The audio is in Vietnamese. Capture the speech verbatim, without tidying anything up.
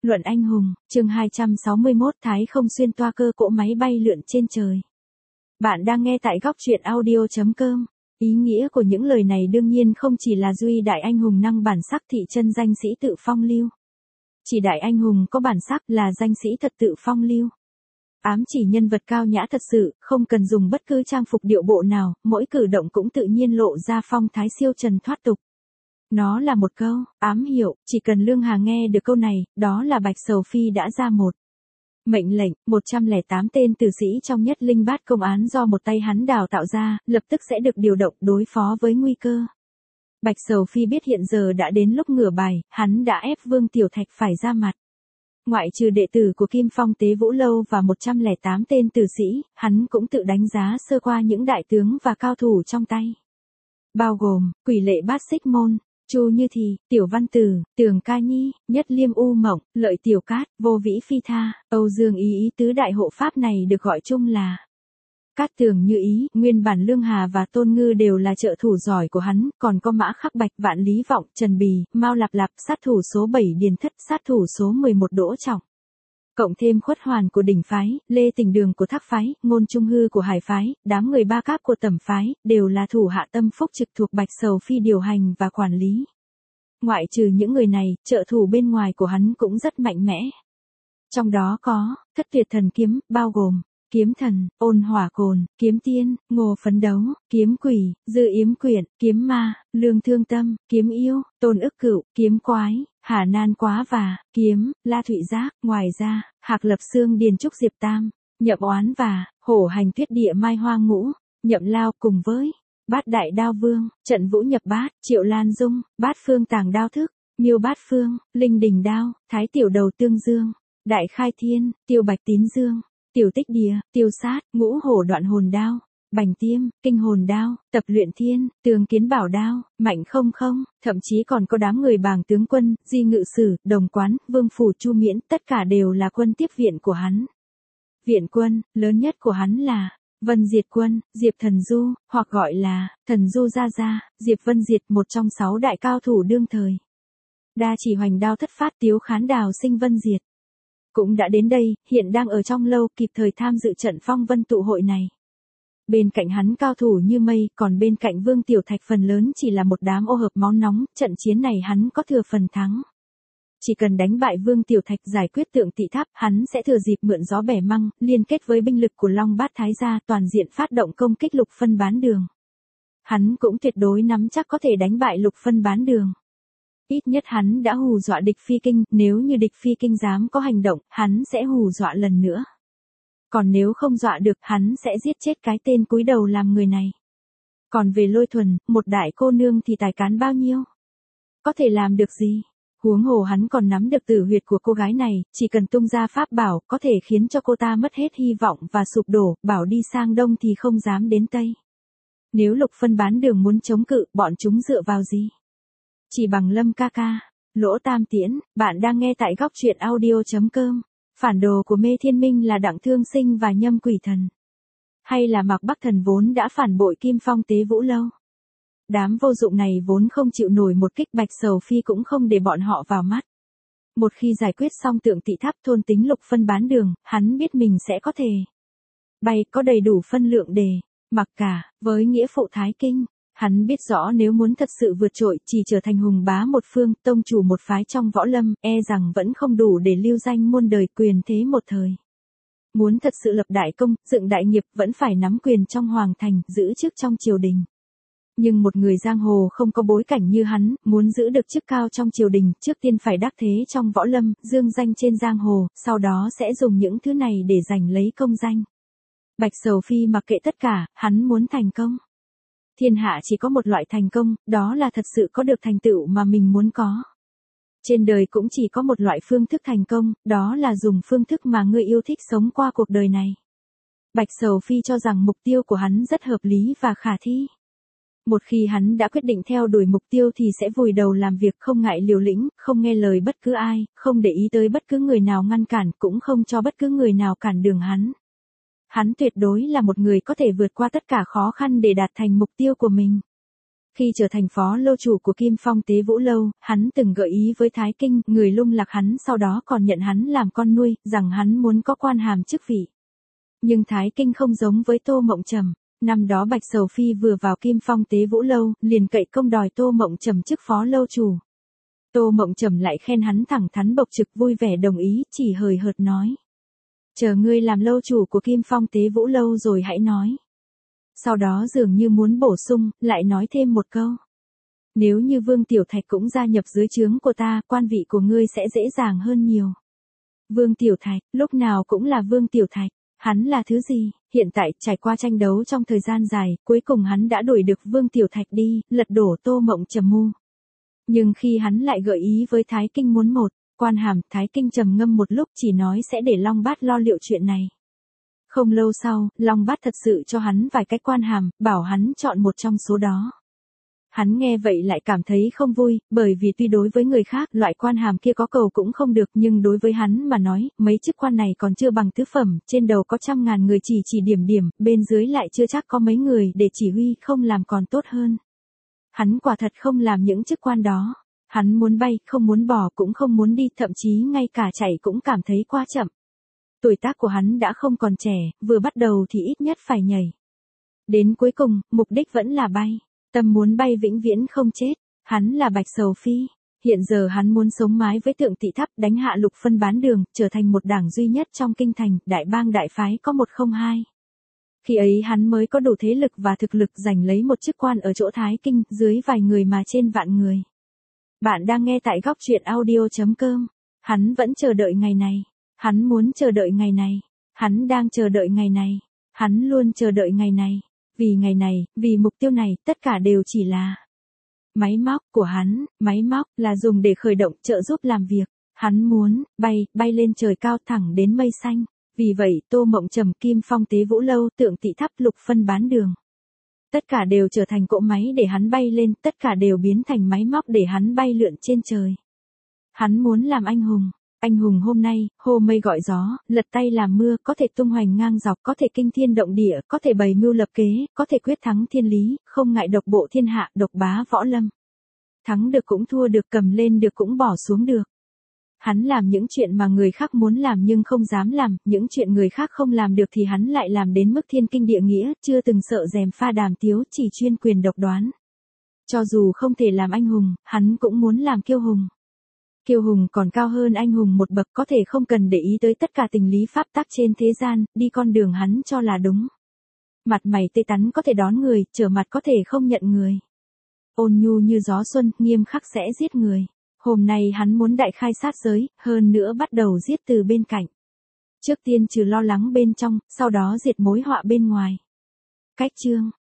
Luận anh hùng, chương hai trăm sáu mươi mốt Thái không xuyên toa cơ cỗ máy bay lượn trên trời. Bạn đang nghe tại góc truyện audio chấm com. Ý nghĩa của những lời này đương nhiên không chỉ là duy đại anh hùng năng bản sắc thị chân danh sĩ tự phong lưu. Chỉ đại anh hùng có bản sắc là danh sĩ thật tự phong lưu. Ám chỉ nhân vật cao nhã thật sự, không cần dùng bất cứ trang phục điệu bộ nào, mỗi cử động cũng tự nhiên lộ ra phong thái siêu trần thoát tục. Nó là một câu, ám hiệu, chỉ cần Lương Hà nghe được câu này, đó là Bạch Sầu Phi đã ra một mệnh lệnh, một trăm lẻ tám tên tử sĩ trong nhất linh bát công án do một tay hắn đào tạo ra, lập tức sẽ được điều động đối phó với nguy cơ. Bạch Sầu Phi biết hiện giờ đã đến lúc ngửa bài, hắn đã ép Vương Tiểu Thạch phải ra mặt. Ngoại trừ đệ tử của Kim Phong Tế Vũ Lâu và một trăm lẻ tám tên tử sĩ, hắn cũng tự đánh giá sơ qua những đại tướng và cao thủ trong tay. Bao gồm, Quỷ Lệ Bát Xích Môn, Chu Như Thì, Tiểu Văn Tử, Tường Ca Nhi, Nhất Liêm U Mộng, Lợi Tiểu Cát, Vô Vĩ Phi Tha, Âu Dương Ý Ý tứ đại hộ pháp này được gọi chung là Cát Tường Như Ý. Nguyên bản Lương Hà và Tôn Ngư đều là trợ thủ giỏi của hắn, còn có Mã Khắc Bạch, Vạn Lý Vọng, Trần Bì, Mao Lạp Lạp, sát thủ số bảy Điền Thất, sát thủ số mười một Đỗ Trọng. Cộng thêm Khuất Hoàn của Đỉnh Phái, Lê Tình Đường của Thác Phái, Ngôn Trung Hư của Hải Phái, đám người Ba Cáp của Tẩm Phái, đều là thủ hạ tâm phúc trực thuộc Bạch Sầu Phi điều hành và quản lý. Ngoại trừ những người này, trợ thủ bên ngoài của hắn cũng rất mạnh mẽ. Trong đó có, Thất Tuyệt Thần Kiếm, bao gồm, Kiếm Thần, Ôn Hỏa Cồn, Kiếm Tiên, Ngô Phấn Đấu, Kiếm Quỷ, Dư Yếm Quyển, Kiếm Ma, Lương Thương Tâm, Kiếm Yêu, Tôn Ức Cựu, Kiếm Quái, Hà Nan Quá Và, Kiếm, La Thụy Giác. Ngoài ra, Hạc Lập Xương Điền Trúc Diệp Tam, Nhậm Oán Và, Hổ Hành Tuyết Địa Mai Hoa Ngũ, Nhậm Lao cùng với Bát Đại Đao Vương, Trận Vũ Nhập Bát, Triệu Lan Dung, Bát Phương Tàng Đao Thức, Miêu Bát Phương, Linh Đình Đao, Thái Tiểu Đầu Tương Dương, Đại Khai Thiên, Tiêu Bạch Tín Dương, Tiểu Tích Địa, Tiêu Sát, Ngũ Hổ Đoạn Hồn Đao, Bành Tiêm, Kinh Hồn Đao, Tập Luyện Thiên, Tường Kiến Bảo Đao, Mạnh Không Không, thậm chí còn có đám người Bàng Tướng Quân, Di Ngự Sử, Đồng Quán, Vương Phủ Chu Miễn, tất cả đều là quân tiếp viện của hắn. Viện quân, lớn nhất của hắn là Vân Diệt Quân, Diệp Thần Du, hoặc gọi là Thần Du Gia Gia, Diệp Vân Diệt, một trong sáu đại cao thủ đương thời. Đa chỉ hoành đao thất phát tiếu khán đào sinh Vân Diệt cũng đã đến đây, hiện đang ở trong lâu, kịp thời tham dự trận phong vân tụ hội này. Bên cạnh hắn cao thủ như mây, còn bên cạnh Vương Tiểu Thạch phần lớn chỉ là một đám ô hợp máu nóng, trận chiến này hắn có thừa phần thắng. Chỉ cần đánh bại Vương Tiểu Thạch giải quyết Tượng Tị Tháp, hắn sẽ thừa dịp mượn gió bẻ măng, liên kết với binh lực của Long Bát Thái gia toàn diện phát động công kích Lục Phân Bán Đường. Hắn cũng tuyệt đối nắm chắc có thể đánh bại Lục Phân Bán Đường. Ít nhất hắn đã hù dọa địch Phi Kinh, nếu như địch Phi Kinh dám có hành động, hắn sẽ hù dọa lần nữa. Còn nếu không dọa được, hắn sẽ giết chết cái tên cúi đầu làm người này. Còn về Lôi Thuần, một đại cô nương thì tài cán bao nhiêu? Có thể làm được gì? Huống hồ hắn còn nắm được tử huyệt của cô gái này, chỉ cần tung ra pháp bảo, có thể khiến cho cô ta mất hết hy vọng và sụp đổ, bảo đi sang đông thì không dám đến tây. Nếu Lục Phân Bán Đường muốn chống cự, bọn chúng dựa vào gì? Chỉ bằng Lâm ca ca. Lỗ Tam Tiễn, bạn đang nghe tại góc truyện audio chấm com. Phản đồ của Mê Thiên Minh là Đặng Thương Sinh và Nhâm Quỷ Thần. Hay là Mạc Bắc Thần vốn đã phản bội Kim Phong Tế Vũ Lâu. Đám vô dụng này vốn không chịu nổi một kích, Bạch Sầu Phi cũng không để bọn họ vào mắt. Một khi giải quyết xong Tượng Tị Tháp, thôn tính Lục Phân Bán Đường, hắn biết mình sẽ có thể bay, có đầy đủ phân lượng để mặc cả với nghĩa phụ Thái Kinh. Hắn biết rõ nếu muốn thật sự vượt trội, chỉ trở thành hùng bá một phương, tông chủ một phái trong võ lâm, e rằng vẫn không đủ để lưu danh muôn đời, quyền thế một thời. Muốn thật sự lập đại công, dựng đại nghiệp, vẫn phải nắm quyền trong hoàng thành, giữ chức trong triều đình. Nhưng một người giang hồ không có bối cảnh như hắn, muốn giữ được chức cao trong triều đình, trước tiên phải đắc thế trong võ lâm, dương danh trên giang hồ, sau đó sẽ dùng những thứ này để giành lấy công danh. Bạch Sầu Phi mặc kệ tất cả, hắn muốn thành công. Thiên hạ chỉ có một loại thành công, đó là thật sự có được thành tựu mà mình muốn có. Trên đời cũng chỉ có một loại phương thức thành công, đó là dùng phương thức mà ngươi yêu thích sống qua cuộc đời này. Bạch Sầu Phi cho rằng mục tiêu của hắn rất hợp lý và khả thi. Một khi hắn đã quyết định theo đuổi mục tiêu thì sẽ vùi đầu làm việc, không ngại liều lĩnh, không nghe lời bất cứ ai, không để ý tới bất cứ người nào ngăn cản, cũng không cho bất cứ người nào cản đường hắn. Hắn tuyệt đối là một người có thể vượt qua tất cả khó khăn để đạt thành mục tiêu của mình. Khi trở thành phó lâu chủ của Kim Phong Tế Vũ Lâu, hắn từng gợi ý với Thái Kinh, người lung lạc hắn sau đó còn nhận hắn làm con nuôi, rằng hắn muốn có quan hàm chức vị. Nhưng Thái Kinh không giống với Tô Mộng Trầm. Năm đó Bạch Sầu Phi vừa vào Kim Phong Tế Vũ Lâu, liền cậy công đòi Tô Mộng Trầm chức phó lâu chủ. Tô Mộng Trầm lại khen hắn thẳng thắn bộc trực, vui vẻ đồng ý, chỉ hời hợt nói. Chờ ngươi làm lâu chủ của Kim Phong Tế Vũ Lâu rồi hãy nói. Sau đó dường như muốn bổ sung, lại nói thêm một câu. Nếu như Vương Tiểu Thạch cũng gia nhập dưới trướng của ta, quan vị của ngươi sẽ dễ dàng hơn nhiều. Vương Tiểu Thạch, lúc nào cũng là Vương Tiểu Thạch. Hắn là thứ gì? Hiện tại, trải qua tranh đấu trong thời gian dài, cuối cùng hắn đã đuổi được Vương Tiểu Thạch đi, lật đổ Tô Mộng Trầm mưu. Nhưng khi hắn lại gợi ý với Thái Kinh muốn một quan hàm, Thái Kinh trầm ngâm một lúc chỉ nói sẽ để Long Bát lo liệu chuyện này. Không lâu sau, Long Bát thật sự cho hắn vài cái quan hàm, bảo hắn chọn một trong số đó. Hắn nghe vậy lại cảm thấy không vui, bởi vì tuy đối với người khác loại quan hàm kia có cầu cũng không được, nhưng đối với hắn mà nói, mấy chức quan này còn chưa bằng tứ phẩm, trên đầu có trăm ngàn người chỉ chỉ điểm điểm, bên dưới lại chưa chắc có mấy người để chỉ huy, không làm còn tốt hơn. Hắn quả thật không làm những chức quan đó. Hắn muốn bay, không muốn bò cũng không muốn đi, thậm chí ngay cả chạy cũng cảm thấy quá chậm. Tuổi tác của hắn đã không còn trẻ, vừa bắt đầu thì ít nhất phải nhảy. Đến cuối cùng, mục đích vẫn là bay. Tâm muốn bay vĩnh viễn không chết. Hắn là Bạch Sầu Phi. Hiện giờ hắn muốn sống mái với Tượng Tỵ Tháp, đánh hạ Lục Phân Bán Đường, trở thành một đảng duy nhất trong kinh thành, đại bang đại phái có một không hai. Khi ấy hắn mới có đủ thế lực và thực lực giành lấy một chức quan ở chỗ Thái Kinh, dưới vài người mà trên vạn người. Bạn đang nghe tại góc truyện audio chấm com. Hắn vẫn chờ đợi ngày này. Hắn muốn chờ đợi ngày này. Hắn đang chờ đợi ngày này. Hắn luôn chờ đợi ngày này. Vì ngày này, vì mục tiêu này, tất cả đều chỉ là máy móc của hắn. Máy móc là dùng để khởi động, trợ giúp làm việc. Hắn muốn bay, bay lên trời cao thẳng đến mây xanh. Vì vậy, Tô Mộng Trầm, Kim Phong Tế Vũ Lâu, Tượng Tỵ Tháp, Lục Phân Bán Đường. Tất cả đều trở thành cỗ máy để hắn bay lên, tất cả đều biến thành máy móc để hắn bay lượn trên trời. Hắn muốn làm anh hùng. Anh hùng hôm nay, hô mây gọi gió, lật tay làm mưa, có thể tung hoành ngang dọc, có thể kinh thiên động địa, có thể bày mưu lập kế, có thể quyết thắng thiên lý, không ngại độc bộ thiên hạ, độc bá võ lâm. Thắng được cũng thua được, cầm lên được cũng bỏ xuống được. Hắn làm những chuyện mà người khác muốn làm nhưng không dám làm, những chuyện người khác không làm được thì hắn lại làm đến mức thiên kinh địa nghĩa, chưa từng sợ dèm pha đàm tiếu, chỉ chuyên quyền độc đoán. Cho dù không thể làm anh hùng, hắn cũng muốn làm kiêu hùng. Kiêu hùng còn cao hơn anh hùng một bậc, có thể không cần để ý tới tất cả tình lý pháp tắc trên thế gian, đi con đường hắn cho là đúng. Mặt mày tươi tắn có thể đón người, trở mặt có thể không nhận người. Ôn nhu như gió xuân, nghiêm khắc sẽ giết người. Hôm nay hắn muốn đại khai sát giới, hơn nữa bắt đầu giết từ bên cạnh. Trước tiên trừ lo lắng bên trong, sau đó diệt mối họa bên ngoài. Cách chương